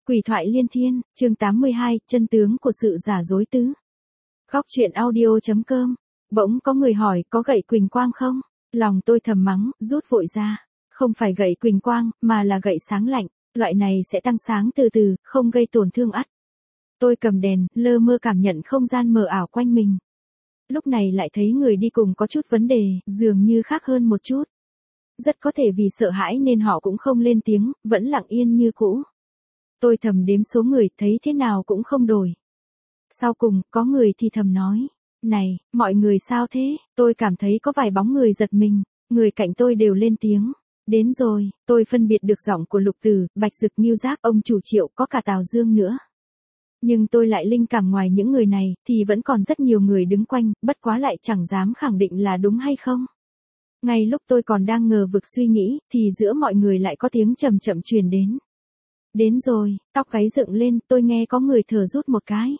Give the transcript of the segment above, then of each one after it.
Quỷ thoại liên thiên, chương 82, chân tướng của sự giả dối tứ. Góc truyện audio.com. Bỗng có người hỏi có gậy Quỳnh Quang không? Lòng tôi thầm mắng, rút vội ra. Không phải gậy Quỳnh Quang, mà là gậy sáng lạnh. Loại này sẽ tăng sáng từ từ, không gây tổn thương ắt. Tôi cầm đèn, lơ mơ cảm nhận không gian mờ ảo quanh mình. Lúc này lại thấy người đi cùng có chút vấn đề, dường như khác hơn một chút. Rất có thể vì sợ hãi nên họ cũng không lên tiếng, vẫn lặng yên như cũ. Tôi thầm đếm số người, thấy thế nào cũng không đổi. Sau cùng, có người thì thầm nói. Này, mọi người sao thế? Tôi cảm thấy có vài bóng người giật mình. Người cạnh tôi đều lên tiếng. Đến rồi, tôi phân biệt được giọng của Lục Tử, Bạch Dực, Ngưu Giác, ông chủ Triệu, có cả Tào Dương nữa. Nhưng tôi lại linh cảm ngoài những người này, thì vẫn còn rất nhiều người đứng quanh, bất quá lại chẳng dám khẳng định là đúng hay không. Ngay lúc tôi còn đang ngờ vực suy nghĩ, thì giữa mọi người lại có tiếng chậm chậm truyền đến. Đến rồi, tóc gáy dựng lên, tôi nghe có người thở rút một cái.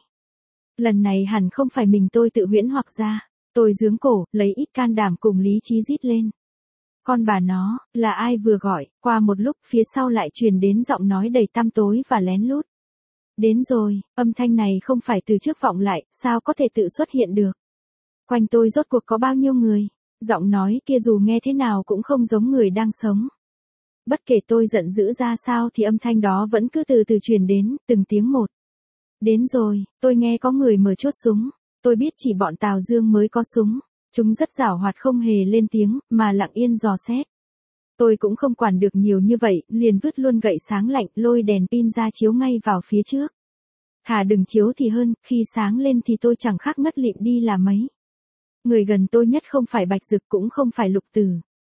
Lần này hẳn không phải mình tôi tự huyễn hoặc ra. Tôi giương cổ, lấy ít can đảm cùng lý trí rít lên. Con bà nó, là ai vừa gọi? Qua một lúc, phía sau lại truyền đến giọng nói đầy tăm tối và lén lút. Đến rồi, âm thanh này không phải từ trước vọng lại, sao có thể tự xuất hiện được? Quanh tôi rốt cuộc có bao nhiêu người? Giọng nói kia dù nghe thế nào cũng không giống người đang sống. Bất kể tôi giận dữ ra sao thì âm thanh đó vẫn cứ từ từ truyền đến, từng tiếng một. Đến rồi, tôi nghe có người mở chốt súng. Tôi biết chỉ bọn Tào Dương mới có súng. Chúng rất giảo hoạt không hề lên tiếng, mà lặng yên dò xét. Tôi cũng không quản được nhiều như vậy, liền vứt luôn gậy sáng lạnh, lôi đèn pin ra chiếu ngay vào phía trước. Thà đừng chiếu thì hơn, khi sáng lên thì tôi chẳng khác ngất lịm đi là mấy. Người gần tôi nhất không phải Bạch Dực cũng không phải Lục Tử,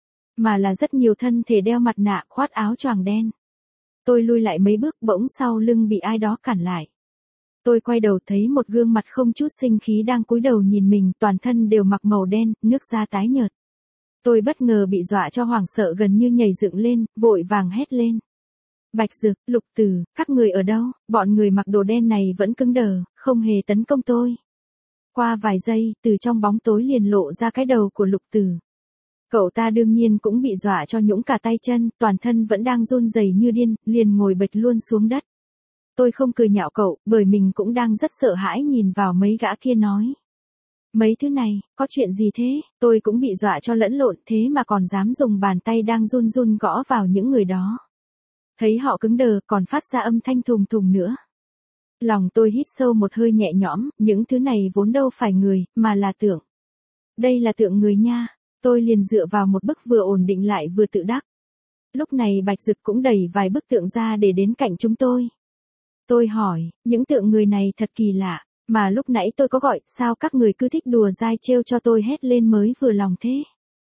mà là rất nhiều thân thể đeo mặt nạ, khoác áo choàng đen. Tôi lui lại mấy bước, bỗng sau lưng bị ai đó cản lại. Tôi quay đầu thấy một gương mặt không chút sinh khí đang cúi đầu nhìn mình, toàn thân đều mặc màu đen, nước da tái nhợt. Tôi bất ngờ bị dọa cho hoảng sợ gần như nhảy dựng lên, vội vàng hét lên. Bạch Dực, Lục Tử, các người ở đâu? Bọn người mặc đồ đen này vẫn cứng đờ, không hề tấn công tôi. Qua vài giây, từ trong bóng tối liền lộ ra cái đầu của Lục Tử. Cậu ta đương nhiên cũng bị dọa cho nhũn cả tay chân, toàn thân vẫn đang run rẩy như điên, liền ngồi bệt luôn xuống đất. Tôi không cười nhạo cậu, bởi mình cũng đang rất sợ hãi nhìn vào mấy gã kia nói. Mấy thứ này, có chuyện gì thế? Tôi cũng bị dọa cho lẫn lộn, thế mà còn dám dùng bàn tay đang run run gõ vào những người đó. Thấy họ cứng đờ, còn phát ra âm thanh thùng thùng nữa. Lòng tôi hít sâu một hơi nhẹ nhõm, những thứ này vốn đâu phải người, mà là tượng. Đây là tượng người nha. Tôi liền dựa vào một bức vừa ổn định lại vừa tự đắc. Lúc này Bạch Dực cũng đẩy vài bức tượng ra để đến cạnh chúng tôi. Tôi hỏi, những tượng người này thật kỳ lạ, mà lúc nãy tôi có gọi, sao các người cứ thích đùa dai trêu cho tôi hét lên mới vừa lòng thế?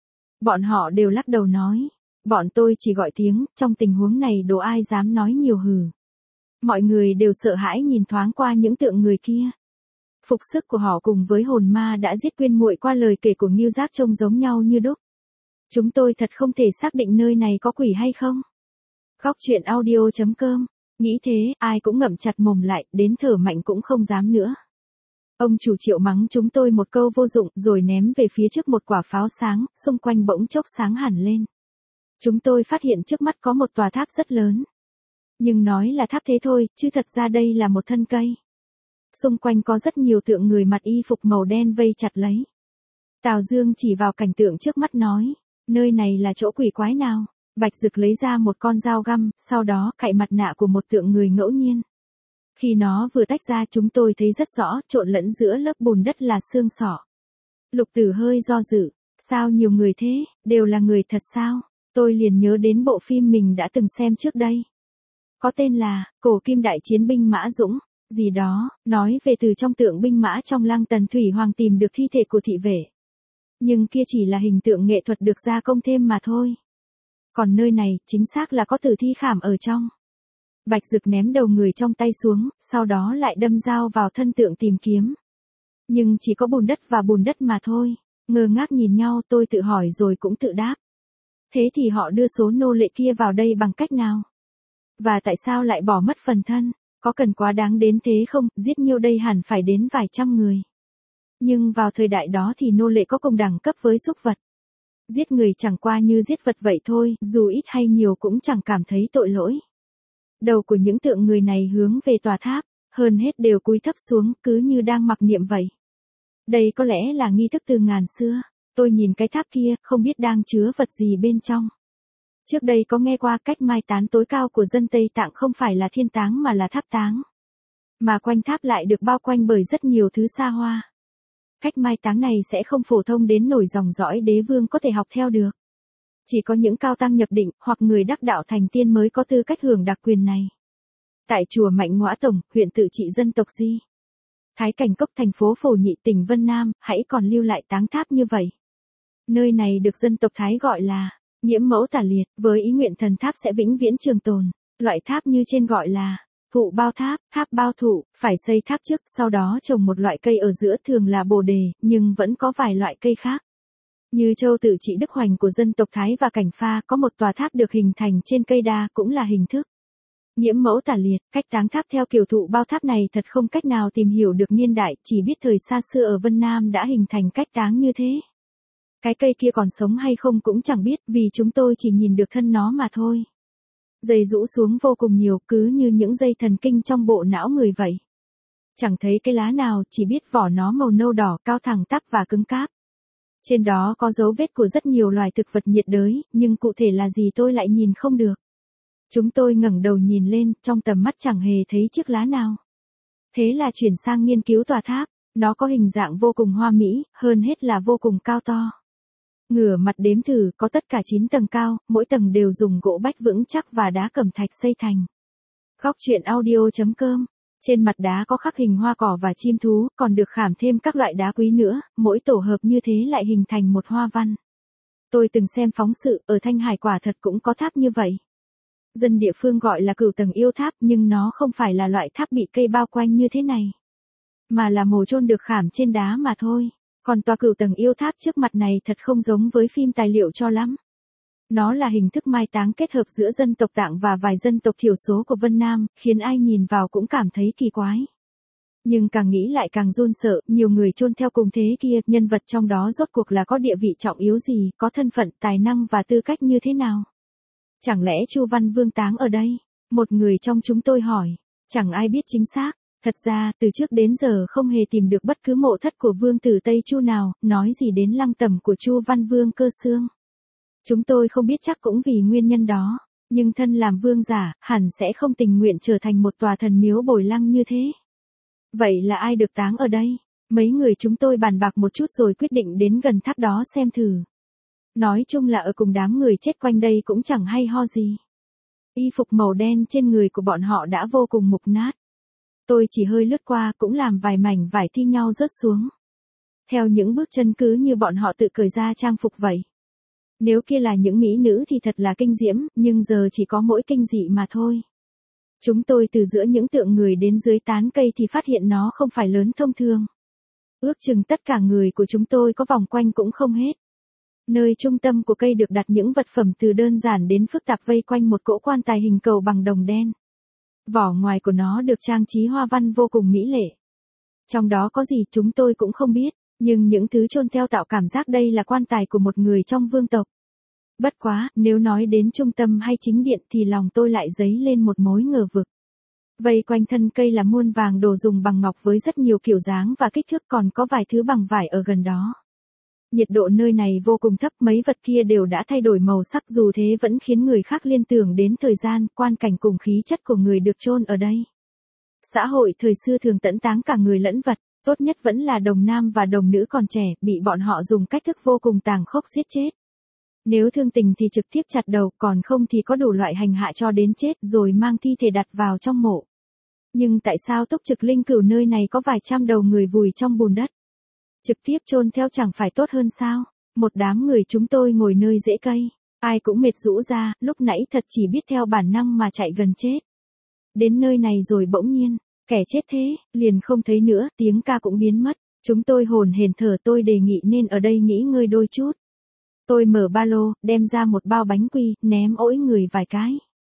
Bọn họ đều lắc đầu nói, bọn tôi chỉ gọi tiếng, trong tình huống này đồ ai dám nói nhiều hừ. Mọi người đều sợ hãi nhìn thoáng qua những tượng người kia. Phục sức của họ cùng với hồn ma đã giết Quyên muội qua lời kể của Ngưu Giác trông giống nhau như đúc. Chúng tôi thật không thể xác định nơi này có quỷ hay không. Góc truyện audio.com. Nghĩ thế, ai cũng ngậm chặt mồm lại, đến thở mạnh cũng không dám nữa. Ông chủ Triệu mắng chúng tôi một câu vô dụng, rồi ném về phía trước một quả pháo sáng, xung quanh bỗng chốc sáng hẳn lên. Chúng tôi phát hiện trước mắt có một tòa tháp rất lớn. Nhưng nói là tháp thế thôi, chứ thật ra đây là một thân cây. Xung quanh có rất nhiều tượng người mặc y phục màu đen vây chặt lấy. Tào Dương chỉ vào cảnh tượng trước mắt nói, nơi này là chỗ quỷ quái nào? Bạch Dực lấy ra một con dao găm, sau đó cạy mặt nạ của một tượng người ngẫu nhiên. Khi nó vừa tách ra chúng tôi thấy rất rõ, trộn lẫn giữa lớp bùn đất là xương sọ. Lục Tử hơi do dự, sao nhiều người thế, đều là người thật sao? Tôi liền nhớ đến bộ phim mình đã từng xem trước đây. Có tên là, Cổ Kim Đại Chiến Binh Mã Dũng, gì đó, nói về từ trong tượng binh mã trong lăng Tần Thủy Hoàng tìm được thi thể của thị vệ. Nhưng kia chỉ là hình tượng nghệ thuật được gia công thêm mà thôi. Còn nơi này, chính xác là có tử thi khảm ở trong. Bạch Dực ném đầu người trong tay xuống, sau đó lại đâm dao vào thân tượng tìm kiếm. Nhưng chỉ có bùn đất và bùn đất mà thôi. Ngơ ngác nhìn nhau, tôi tự hỏi rồi cũng tự đáp. Thế thì họ đưa số nô lệ kia vào đây bằng cách nào? Và tại sao lại bỏ mất phần thân? Có cần quá đáng đến thế không? Giết nhiêu đây hẳn phải đến vài trăm người. Nhưng vào thời đại đó thì nô lệ có cùng đẳng cấp với súc vật. Giết người chẳng qua như giết vật vậy thôi, dù ít hay nhiều cũng chẳng cảm thấy tội lỗi. Đầu của những tượng người này hướng về tòa tháp, hơn hết đều cúi thấp xuống, cứ như đang mặc niệm vậy. Đây có lẽ là nghi thức từ ngàn xưa. Tôi nhìn cái tháp kia, không biết đang chứa vật gì bên trong. Trước đây có nghe qua cách mai táng tối cao của dân Tây Tạng không phải là thiên táng mà là tháp táng. Mà quanh tháp lại được bao quanh bởi rất nhiều thứ xa hoa. Cách mai táng này sẽ không phổ thông đến nổi dòng dõi đế vương có thể học theo được. Chỉ có những cao tăng nhập định hoặc người đắc đạo thành tiên mới có tư cách hưởng đặc quyền này. Tại chùa Mạnh Ngõa Tổng, huyện Tự Trị dân tộc Di Thái Cảnh Cốc, thành phố Phổ Nhị, tỉnh Vân Nam, hãy còn lưu lại táng tháp như vậy. Nơi này được dân tộc Thái gọi là Nhiễm Mẫu Tả Liệt, với ý nguyện thần tháp sẽ vĩnh viễn trường tồn. Loại tháp như trên gọi là thụ bao tháp, tháp bao thụ, phải xây tháp trước, sau đó trồng một loại cây ở giữa, thường là bồ đề, nhưng vẫn có vài loại cây khác. Như Châu Tự Trị Đức Hoành của dân tộc Thái và Cảnh Pha có một tòa tháp được hình thành trên cây đa, cũng là hình thức Nhiễm Mẫu Tả Liệt. Cách táng tháp theo kiểu thụ bao tháp này thật không cách nào tìm hiểu được niên đại, chỉ biết thời xa xưa ở Vân Nam đã hình thành cách táng như thế. Cái cây kia còn sống hay không cũng chẳng biết, vì chúng tôi chỉ nhìn được thân nó mà thôi. Dây rũ xuống vô cùng nhiều, cứ như những dây thần kinh trong bộ não người vậy. Chẳng thấy cái lá nào, chỉ biết vỏ nó màu nâu đỏ, cao thẳng tắp và cứng cáp. Trên đó có dấu vết của rất nhiều loài thực vật nhiệt đới, nhưng cụ thể là gì tôi lại nhìn không được. Chúng tôi ngẩng đầu nhìn lên, trong tầm mắt chẳng hề thấy chiếc lá nào. Thế là chuyển sang nghiên cứu tòa tháp, nó có hình dạng vô cùng hoa mỹ, hơn hết là vô cùng cao to. Ngửa mặt đếm thử, có tất cả 9 tầng cao, mỗi tầng đều dùng gỗ bách vững chắc và đá cẩm thạch xây thành. Góc truyện audio.com. Trên mặt đá có khắc hình hoa cỏ và chim thú, còn được khảm thêm các loại đá quý nữa, mỗi tổ hợp như thế lại hình thành một hoa văn. Tôi từng xem phóng sự, ở Thanh Hải quả thật cũng có tháp như vậy. Dân địa phương gọi là cửu tầng yêu tháp, nhưng nó không phải là loại tháp bị cây bao quanh như thế này, mà là mồ chôn được khảm trên đá mà thôi. Còn tòa cửu tầng yêu tháp trước mặt này thật không giống với phim tài liệu cho lắm. Nó là hình thức mai táng kết hợp giữa dân tộc Tạng và vài dân tộc thiểu số của Vân Nam, khiến ai nhìn vào cũng cảm thấy kỳ quái. Nhưng càng nghĩ lại càng run sợ, nhiều người chôn theo cùng thế kia, nhân vật trong đó rốt cuộc là có địa vị trọng yếu gì, có thân phận, tài năng và tư cách như thế nào? Chẳng lẽ Chu Văn Vương táng ở đây? Một người trong chúng tôi hỏi. Chẳng ai biết chính xác. Thật ra, từ trước đến giờ không hề tìm được bất cứ mộ thất của vương tử Tây Chu nào, nói gì đến lăng tẩm của Chu Văn Vương Cơ Xương. Chúng tôi không biết chắc cũng vì nguyên nhân đó, nhưng thân làm vương giả, hẳn sẽ không tình nguyện trở thành một tòa thần miếu bồi lăng như thế. Vậy là ai được táng ở đây? Mấy người chúng tôi bàn bạc một chút rồi quyết định đến gần tháp đó xem thử. Nói chung là ở cùng đám người chết quanh đây cũng chẳng hay ho gì. Y phục màu đen trên người của bọn họ đã vô cùng mục nát. Tôi chỉ hơi lướt qua cũng làm vài mảnh vải thi nhau rớt xuống. Theo những bước chân cứ như bọn họ tự cởi ra trang phục vậy. Nếu kia là những mỹ nữ thì thật là kinh diễm, nhưng giờ chỉ có mỗi kinh dị mà thôi. Chúng tôi từ giữa những tượng người đến dưới tán cây thì phát hiện nó không phải lớn thông thường. Ước chừng tất cả người của chúng tôi có vòng quanh cũng không hết. Nơi trung tâm của cây được đặt những vật phẩm từ đơn giản đến phức tạp vây quanh một cỗ quan tài hình cầu bằng đồng đen. Vỏ ngoài của nó được trang trí hoa văn vô cùng mỹ lệ. Trong đó có gì chúng tôi cũng không biết, nhưng những thứ chôn theo tạo cảm giác đây là quan tài của một người trong vương tộc. Bất quá, nếu nói đến trung tâm hay chính điện thì lòng tôi lại dấy lên một mối ngờ vực. Vây quanh thân cây là muôn vàng đồ dùng bằng ngọc với rất nhiều kiểu dáng và kích thước, còn có vài thứ bằng vải ở gần đó. Nhiệt độ nơi này vô cùng thấp, mấy vật kia đều đã thay đổi màu sắc, dù thế vẫn khiến người khác liên tưởng đến thời gian, quan cảnh cùng khí chất của người được chôn ở đây. Xã hội thời xưa thường tẫn táng cả người lẫn vật, tốt nhất vẫn là đồng nam và đồng nữ còn trẻ, bị bọn họ dùng cách thức vô cùng tàn khốc giết chết. Nếu thương tình thì trực tiếp chặt đầu, còn không thì có đủ loại hành hạ cho đến chết rồi mang thi thể đặt vào trong mộ. Nhưng tại sao Túc Trực Linh Cửu nơi này có vài trăm đầu người vùi trong bùn đất? Trực tiếp chôn theo chẳng phải tốt hơn sao? Một đám người chúng tôi ngồi nơi rễ cây, ai cũng mệt rũ ra, lúc nãy thật chỉ biết theo bản năng mà chạy gần chết. Đến nơi này rồi bỗng nhiên, kẻ chết thế, liền không thấy nữa, tiếng ca cũng biến mất. Chúng tôi hồn hển thở, tôi đề nghị nên ở đây nghỉ ngơi đôi chút. Tôi mở ba lô, đem ra một bao bánh quy, ném ỗi người vài cái.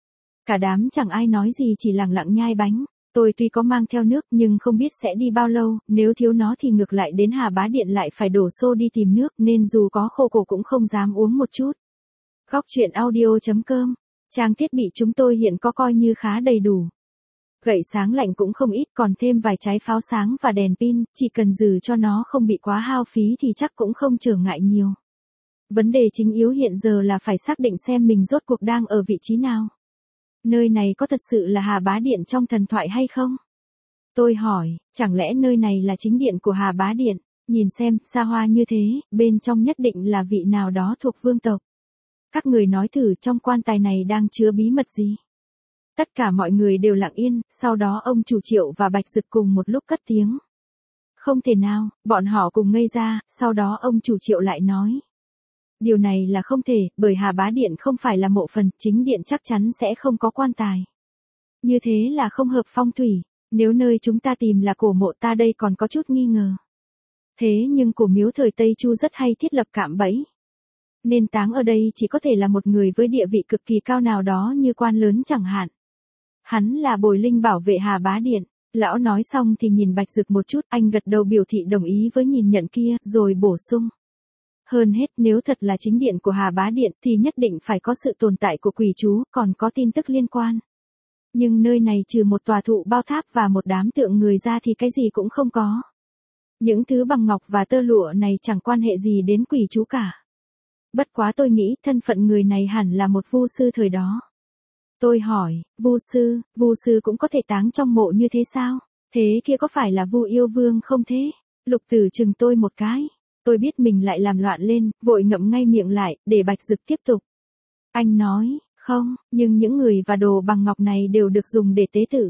Cả đám chẳng ai nói gì, chỉ lặng lặng nhai bánh. Tôi tuy có mang theo nước nhưng không biết sẽ đi bao lâu, nếu thiếu nó thì ngược lại đến Hà Bá Điện lại phải đổ xô đi tìm nước, nên dù có khô cổ cũng không dám uống một chút. Góc truyện audio.com Trang thiết bị chúng tôi hiện có coi như khá đầy đủ. Gậy sáng lạnh cũng không ít, còn thêm vài trái pháo sáng và đèn pin, chỉ cần giữ cho nó không bị quá hao phí thì chắc cũng không trở ngại nhiều. Vấn đề chính yếu hiện giờ là phải xác định xem mình rốt cuộc đang ở vị trí nào. Nơi này có thật sự là Hà Bá Điện trong thần thoại hay không? Tôi hỏi, chẳng lẽ nơi này là chính điện của Hà Bá Điện? Nhìn xem, xa hoa như thế, bên trong nhất định là vị nào đó thuộc vương tộc. Các người nói thử trong quan tài này đang chứa bí mật gì? Tất cả mọi người đều lặng yên, sau đó ông chủ Triệu và Bạch Dực cùng một lúc cất tiếng. Không thể nào, bọn họ cùng ngây ra, sau đó ông chủ Triệu lại nói. Điều này là không thể, bởi Hà Bá Điện không phải là mộ phần, chính điện chắc chắn sẽ không có quan tài. Như thế là không hợp phong thủy, nếu nơi chúng ta tìm là cổ mộ ta đây còn có chút nghi ngờ. Thế nhưng cổ miếu thời Tây Chu rất hay thiết lập cạm bẫy. Nên táng ở đây chỉ có thể là một người với địa vị cực kỳ cao nào đó như quan lớn chẳng hạn. Hắn là bồi linh bảo vệ Hà Bá Điện. Lão nói xong thì nhìn Bạch Dực một chút, anh gật đầu biểu thị đồng ý với nhìn nhận kia, rồi bổ sung. Hơn hết nếu thật là chính điện của Hà Bá Điện thì nhất định phải có sự tồn tại của quỷ chú, còn có tin tức liên quan. Nhưng nơi này trừ một tòa thụ bao tháp và một đám tượng người ra thì cái gì cũng không có. Những thứ bằng ngọc và tơ lụa này chẳng quan hệ gì đến quỷ chú cả. Bất quá tôi nghĩ thân phận người này hẳn là một vu sư thời đó. Tôi hỏi, vu sư cũng có thể táng trong mộ như thế sao? Thế kia có phải là Vu Yêu Vương không thế? Lục Tử chừng tôi một cái. Tôi biết mình lại làm loạn lên, vội ngậm ngay miệng lại, để Bạch Dực tiếp tục. Anh nói, không, nhưng những người và đồ bằng ngọc này đều được dùng để tế tự.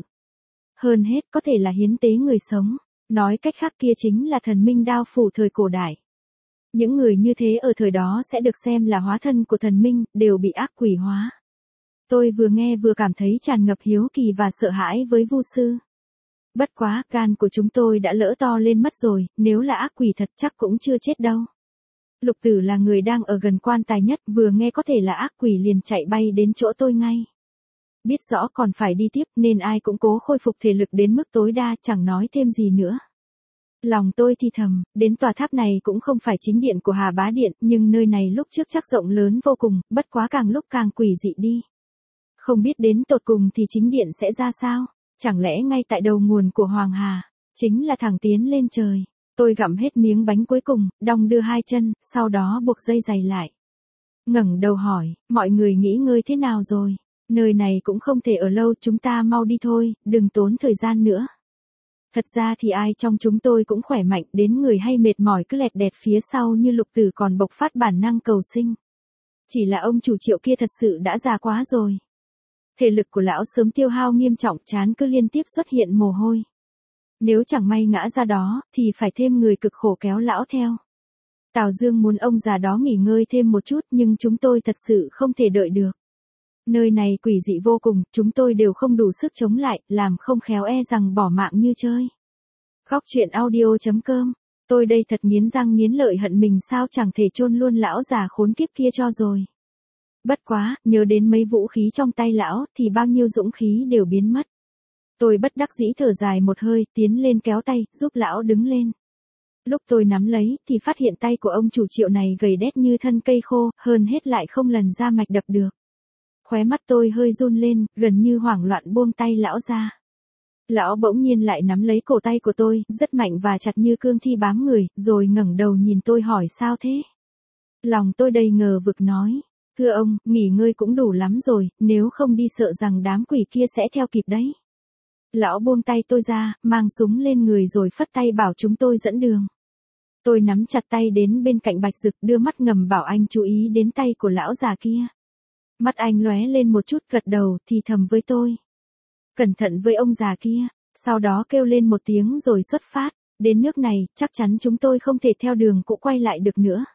Hơn hết có thể là hiến tế người sống. Nói cách khác kia chính là thần minh đao phủ thời cổ đại. Những người như thế ở thời đó sẽ được xem là hóa thân của thần minh, đều bị ác quỷ hóa. Tôi vừa nghe vừa cảm thấy tràn ngập hiếu kỳ và sợ hãi với vu sư. Bất quá, gan của chúng tôi đã lỡ to lên mất rồi, nếu là ác quỷ thật chắc cũng chưa chết đâu. Lục Tử là người đang ở gần quan tài nhất, vừa nghe có thể là ác quỷ liền chạy bay đến chỗ tôi ngay. Biết rõ còn phải đi tiếp nên ai cũng cố khôi phục thể lực đến mức tối đa, chẳng nói thêm gì nữa. Lòng tôi thì thầm, đến tòa tháp này cũng không phải chính điện của Hà Bá Điện, nhưng nơi này lúc trước chắc rộng lớn vô cùng, bất quá càng lúc càng quỷ dị đi. Không biết đến tột cùng thì chính điện sẽ ra sao? Chẳng lẽ ngay tại đầu nguồn của Hoàng Hà, chính là thẳng tiến lên trời. Tôi gặm hết miếng bánh cuối cùng, đong đưa hai chân, sau đó buộc dây giày lại. Ngẩng đầu hỏi, mọi người nghỉ ngơi thế nào rồi? Nơi này cũng không thể ở lâu, chúng ta mau đi thôi, đừng tốn thời gian nữa. Thật ra thì ai trong chúng tôi cũng khỏe mạnh, đến người hay mệt mỏi cứ lẹt đẹt phía sau như Lục Tử còn bộc phát bản năng cầu sinh. Chỉ là ông chủ Triệu kia thật sự đã già quá rồi. Thể lực của lão sớm tiêu hao nghiêm trọng, trán cứ liên tiếp xuất hiện mồ hôi. Nếu chẳng may ngã ra đó, thì phải thêm người cực khổ kéo lão theo. Tào Dương muốn ông già đó nghỉ ngơi thêm một chút, nhưng chúng tôi thật sự không thể đợi được. Nơi này quỷ dị vô cùng, chúng tôi đều không đủ sức chống lại, làm không khéo e rằng bỏ mạng như chơi. Góc truyện audio.com. Tôi đây thật nghiến răng nghiến lợi hận mình sao chẳng thể chôn luôn lão già khốn kiếp kia cho rồi. Bất quá, nhớ đến mấy vũ khí trong tay lão, thì bao nhiêu dũng khí đều biến mất. Tôi bất đắc dĩ thở dài một hơi, tiến lên kéo tay, giúp lão đứng lên. Lúc tôi nắm lấy, thì phát hiện tay của ông chủ Triệu này gầy đét như thân cây khô, hơn hết lại không lần ra mạch đập được. Khóe mắt tôi hơi run lên, gần như hoảng loạn buông tay lão ra. Lão bỗng nhiên lại nắm lấy cổ tay của tôi, rất mạnh và chặt như cương thi bám người, rồi ngẩng đầu nhìn tôi hỏi sao thế? Lòng tôi đầy ngờ vực nói, thưa ông, nghỉ ngơi cũng đủ lắm rồi, nếu không đi sợ rằng đám quỷ kia sẽ theo kịp đấy. Lão buông tay tôi ra, mang súng lên người rồi phất tay bảo chúng tôi dẫn đường. Tôi nắm chặt tay đến bên cạnh Bạch Dực, đưa mắt ngầm bảo anh chú ý đến tay của lão già kia. Mắt anh lóe lên một chút, gật đầu, thì thầm với tôi. Cẩn thận với ông già kia, sau đó kêu lên một tiếng rồi xuất phát. Đến nước này, chắc chắn chúng tôi không thể theo đường cũ quay lại được nữa.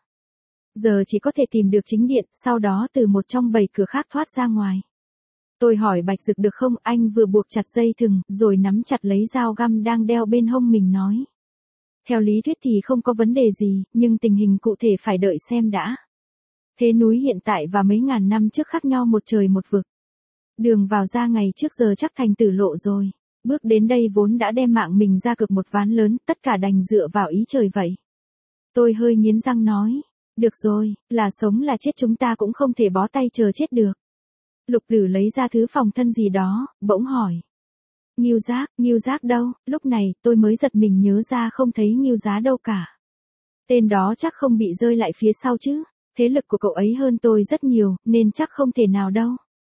Giờ chỉ có thể tìm được chính điện, sau đó từ một trong 7 cửa khác thoát ra ngoài. Tôi hỏi Bạch Dực được không, anh vừa buộc chặt dây thừng, rồi nắm chặt lấy dao găm đang đeo bên hông mình nói. Theo lý thuyết thì không có vấn đề gì, nhưng tình hình cụ thể phải đợi xem đã. Thế núi hiện tại và mấy ngàn năm trước khác nhau một trời một vực. Đường vào ra ngày trước giờ chắc thành tử lộ rồi. Bước đến đây vốn đã đem mạng mình ra cược một ván lớn, tất cả đành dựa vào ý trời vậy. Tôi hơi nghiến răng nói. Được rồi, là sống là chết chúng ta cũng không thể bó tay chờ chết được. Lục Tử lấy ra thứ phòng thân gì đó, bỗng hỏi. Ngưu Giác đâu? Lúc này, tôi mới giật mình nhớ ra không thấy Ngưu Giá đâu cả. Tên đó chắc không bị rơi lại phía sau chứ, thế lực của cậu ấy hơn tôi rất nhiều, nên chắc không thể nào đâu.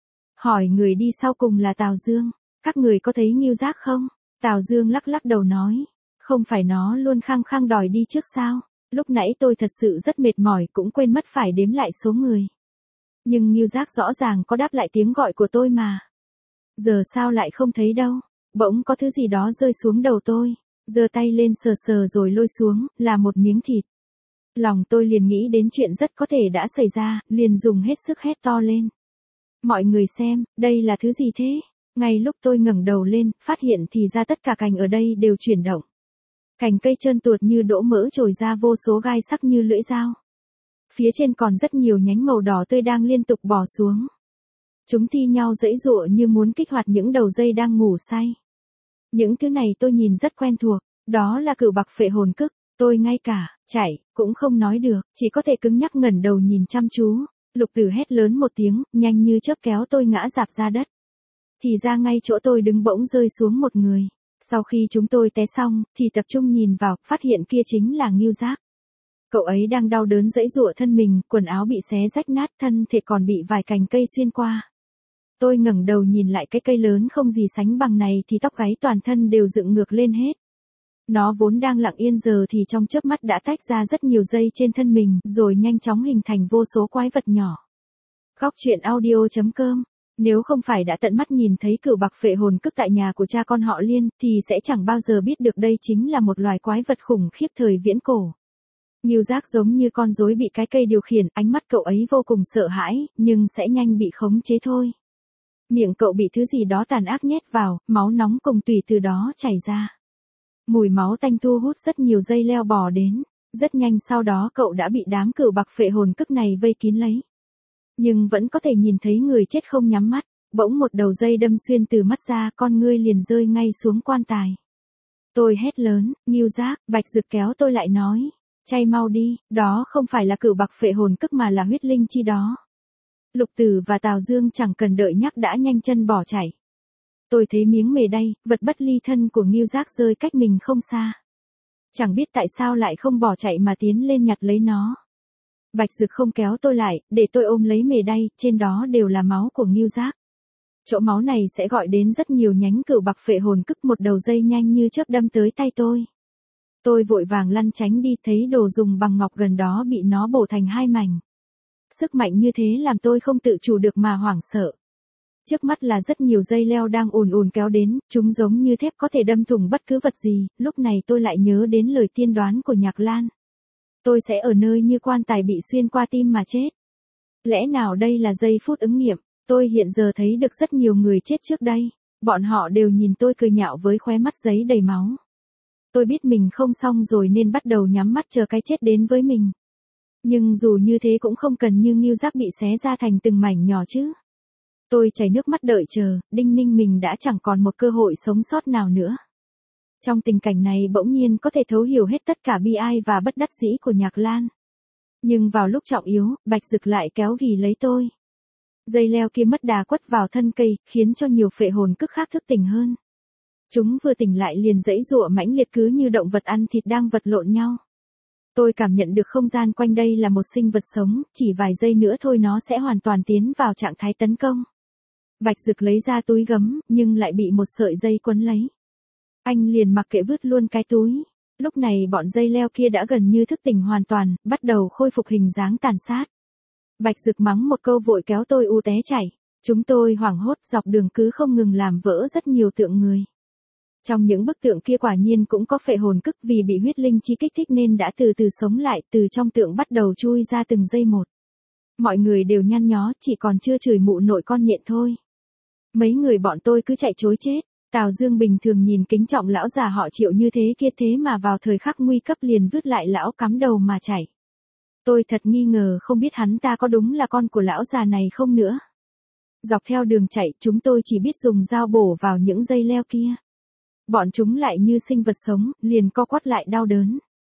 Hỏi người đi sau cùng là Tào Dương, các người có thấy Ngưu Giác không? Tào Dương lắc lắc đầu nói, không phải nó luôn khăng khăng đòi đi trước sao? Lúc nãy tôi thật sự rất mệt mỏi cũng quên mất phải đếm lại số người. Nhưng Ngưu Giác rõ ràng có đáp lại tiếng gọi của tôi mà. Giờ sao lại không thấy đâu? Bỗng có thứ gì đó rơi xuống đầu tôi, giơ tay lên sờ sờ rồi lôi xuống, là một miếng thịt. Lòng tôi liền nghĩ đến chuyện rất có thể đã xảy ra, liền dùng hết sức hét to lên. Mọi người xem, đây là thứ gì thế? Ngay lúc tôi ngẩng đầu lên, phát hiện thì ra tất cả cành ở đây đều chuyển động. Cành cây trơn tuột như đỗ mỡ trồi ra vô số gai sắc như lưỡi dao. Phía trên còn rất nhiều nhánh màu đỏ tươi đang liên tục bò xuống. Chúng thi nhau giãy giụa như muốn kích hoạt những đầu dây đang ngủ say. Những thứ này tôi nhìn rất quen thuộc, đó là cửu bạc phệ hồn cức, tôi ngay cả, chạy, cũng không nói được, chỉ có thể cứng nhắc ngẩng đầu nhìn chăm chú. Lục Tử hét lớn một tiếng, nhanh như chớp kéo tôi ngã rạp ra đất. Thì ra ngay chỗ tôi đứng bỗng rơi xuống một người. Sau khi chúng tôi té xong, thì tập trung nhìn vào, phát hiện kia chính là Ngưu Giác. Cậu ấy đang đau đớn giãy giụa thân mình, quần áo bị xé rách nát, thân thể còn bị vài cành cây xuyên qua. Tôi ngẩng đầu nhìn lại cái cây lớn không gì sánh bằng này thì tóc gáy toàn thân đều dựng ngược lên hết. Nó vốn đang lặng yên giờ thì trong chớp mắt đã tách ra rất nhiều dây trên thân mình, rồi nhanh chóng hình thành vô số quái vật nhỏ. Góc truyện audio.com. Nếu không phải đã tận mắt nhìn thấy cửu bạc phệ hồn cức tại nhà của cha con họ Liên, thì sẽ chẳng bao giờ biết được đây chính là một loài quái vật khủng khiếp thời viễn cổ. Ngưu Giác giống như con rối bị cái cây điều khiển, ánh mắt cậu ấy vô cùng sợ hãi, nhưng sẽ nhanh bị khống chế thôi. Miệng cậu bị thứ gì đó tàn ác nhét vào, máu nóng cùng tủy từ đó chảy ra. Mùi máu tanh thu hút rất nhiều dây leo bò đến, rất nhanh sau đó cậu đã bị đám cửu bạc phệ hồn cức này vây kín lấy. Nhưng vẫn có thể nhìn thấy người chết không nhắm mắt, bỗng một đầu dây đâm xuyên từ mắt ra, con ngươi liền rơi ngay xuống quan tài. Tôi hét lớn, Ngưu Giác, Bạch Dực kéo tôi lại nói, chay mau đi, đó không phải là cửu bạc phệ hồn cức mà là huyết linh chi đó. Lục Tử và Tào Dương chẳng cần đợi nhắc đã nhanh chân bỏ chạy. Tôi thấy miếng mề đay, vật bất ly thân của Ngưu Giác rơi cách mình không xa. Chẳng biết tại sao lại không bỏ chạy mà tiến lên nhặt lấy nó. Bạch Dực không kéo tôi lại, để tôi ôm lấy mề đay, trên đó đều là máu của Ngưu Giác. Chỗ máu này sẽ gọi đến rất nhiều nhánh cửu bạc phệ hồn cức, một đầu dây nhanh như chớp đâm tới tay tôi. Tôi vội vàng lăn tránh đi, thấy đồ dùng bằng ngọc gần đó bị nó bổ thành hai mảnh. Sức mạnh như thế làm tôi không tự chủ được mà hoảng sợ. Trước mắt là rất nhiều dây leo đang ùn ùn kéo đến, chúng giống như thép có thể đâm thủng bất cứ vật gì. Lúc này tôi lại nhớ đến lời tiên đoán của Nhạc Lan. Tôi sẽ ở nơi như quan tài bị xuyên qua tim mà chết. Lẽ nào đây là giây phút ứng nghiệm? Tôi hiện giờ thấy được rất nhiều người chết trước đây. Bọn họ đều nhìn tôi cười nhạo với khóe mắt giấy đầy máu. Tôi biết mình không xong rồi nên bắt đầu nhắm mắt chờ cái chết đến với mình. Nhưng dù như thế cũng không cần như Ngưu Giác bị xé ra thành từng mảnh nhỏ chứ. Tôi chảy nước mắt đợi chờ, đinh ninh mình đã chẳng còn một cơ hội sống sót nào nữa. Trong tình cảnh này bỗng nhiên có thể thấu hiểu hết tất cả bi ai và bất đắc dĩ của Nhạc Lan. Nhưng vào lúc trọng yếu, Bạch Dực lại kéo ghì lấy tôi. Dây leo kia mất đà quất vào thân cây, khiến cho nhiều phệ hồn cức khác thức tỉnh hơn. Chúng vừa tỉnh lại liền giãy giụa mãnh liệt cứ như động vật ăn thịt đang vật lộn nhau. Tôi cảm nhận được không gian quanh đây là một sinh vật sống, chỉ vài giây nữa thôi nó sẽ hoàn toàn tiến vào trạng thái tấn công. Bạch Dực lấy ra túi gấm, nhưng lại bị một sợi dây quấn lấy. Anh liền mặc kệ vứt luôn cái túi. Lúc này bọn dây leo kia đã gần như thức tỉnh hoàn toàn, bắt đầu khôi phục hình dáng tàn sát. Bạch Dực mắng một câu vội kéo tôi té chảy. Chúng tôi hoảng hốt dọc đường cứ không ngừng làm vỡ rất nhiều tượng người. Trong những bức tượng kia quả nhiên cũng có phệ hồn cức, vì bị huyết linh chi kích thích nên đã từ từ sống lại, từ trong tượng bắt đầu chui ra từng giây một. Mọi người đều nhăn nhó, chỉ còn chưa chửi mụ nội con nhện thôi. Mấy người bọn tôi cứ chạy trối chết. Tào Dương bình thường nhìn kính trọng lão già họ Triệu như thế kia, thế mà vào thời khắc nguy cấp liền vứt lại lão cắm đầu mà chạy. Tôi thật nghi ngờ không biết hắn ta có đúng là con của lão già này không nữa. Dọc theo đường chạy, chúng tôi chỉ biết dùng dao bổ vào những dây leo kia. Bọn chúng lại như sinh vật sống, liền co quắp lại đau đớn.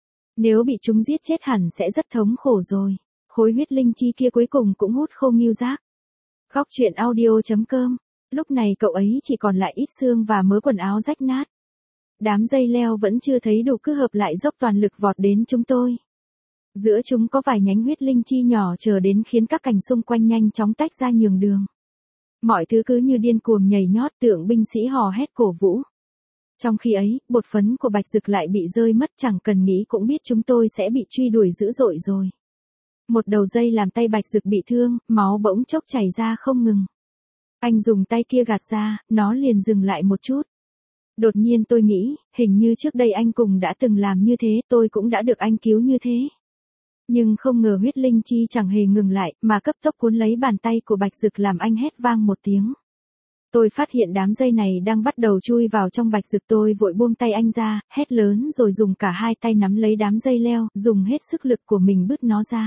Nếu bị chúng giết chết hẳn sẽ rất thống khổ rồi. Khối huyết linh chi kia cuối cùng cũng hút khô Ngưu Giác. Góc truyện audio.com. Lúc này cậu ấy chỉ còn lại ít xương và mớ quần áo rách nát. Đám dây leo vẫn chưa thấy đủ cứ hợp lại dốc toàn lực vọt đến chúng tôi. Giữa chúng có vài nhánh huyết linh chi nhỏ chờ đến khiến các cành xung quanh nhanh chóng tách ra nhường đường. Mọi thứ cứ như điên cuồng nhảy nhót, tượng binh sĩ hò hét cổ vũ. Trong khi ấy, bột phấn của Bạch Dực lại bị rơi mất, chẳng cần nghĩ cũng biết chúng tôi sẽ bị truy đuổi dữ dội rồi. Một đầu dây làm tay Bạch Dực bị thương, máu bỗng chốc chảy ra không ngừng. Anh dùng tay kia gạt ra, nó liền dừng lại một chút. Đột nhiên tôi nghĩ, hình như trước đây anh cùng đã từng làm như thế, tôi cũng đã được anh cứu như thế. Nhưng không ngờ huyết linh chi chẳng hề ngừng lại, mà cấp tốc cuốn lấy bàn tay của Bạch Dực làm anh hét vang một tiếng. Tôi phát hiện đám dây này đang bắt đầu chui vào trong Bạch Dực, tôi vội buông tay anh ra, hét lớn rồi dùng cả hai tay nắm lấy đám dây leo, dùng hết sức lực của mình bứt nó ra.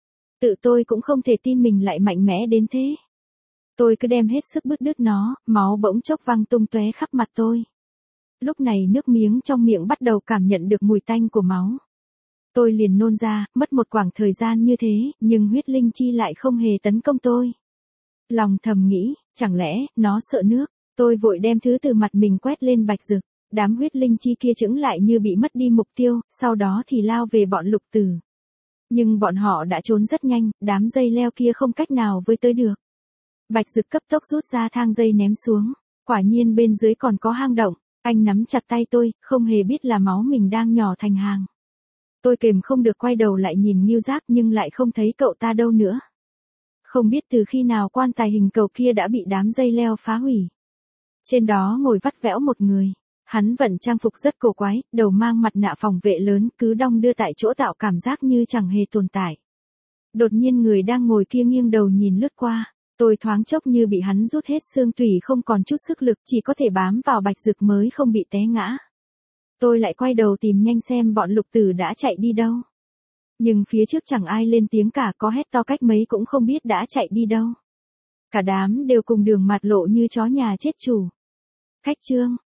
Tự tôi cũng không thể tin mình lại mạnh mẽ đến thế. Tôi cứ đem hết sức bứt đứt nó, máu bỗng chốc văng tung tóe khắp mặt tôi. Lúc này nước miếng trong miệng bắt đầu cảm nhận được mùi tanh của máu. Tôi liền nôn ra, mất một quãng thời gian như thế, nhưng huyết linh chi lại không hề tấn công tôi. Lòng thầm nghĩ, chẳng lẽ, nó sợ nước. Tôi vội đem thứ từ mặt mình quét lên Bạch Dực. Đám huyết linh chi kia chững lại như bị mất đi mục tiêu, sau đó thì lao về bọn Lục Tử. Nhưng bọn họ đã trốn rất nhanh, đám dây leo kia không cách nào với tới được. Bạch Dực cấp tốc rút ra thang dây ném xuống. Quả nhiên bên dưới còn có hang động. Anh nắm chặt tay tôi, không hề biết là máu mình đang nhỏ thành hàng. Tôi kềm không được quay đầu lại nhìn Ngưu Giác nhưng lại không thấy cậu ta đâu nữa. Không biết từ khi nào quan tài hình cầu kia đã bị đám dây leo phá hủy. Trên đó ngồi vắt vẽo một người. Hắn vận trang phục rất cổ quái, đầu mang mặt nạ phòng vệ lớn, cứ đong đưa tại chỗ tạo cảm giác như chẳng hề tồn tại. Đột nhiên người đang ngồi kia nghiêng đầu nhìn lướt qua. Tôi thoáng chốc như bị hắn rút hết xương tủy, không còn chút sức lực, chỉ có thể bám vào Bạch Dực mới không bị té ngã. Tôi lại quay đầu tìm nhanh xem bọn Lục Tử đã chạy đi đâu. Nhưng phía trước chẳng ai lên tiếng cả, có hét to cách mấy cũng không biết đã chạy đi đâu. Cả đám đều cùng đường mặt lộ như chó nhà chết chủ. Khách chương.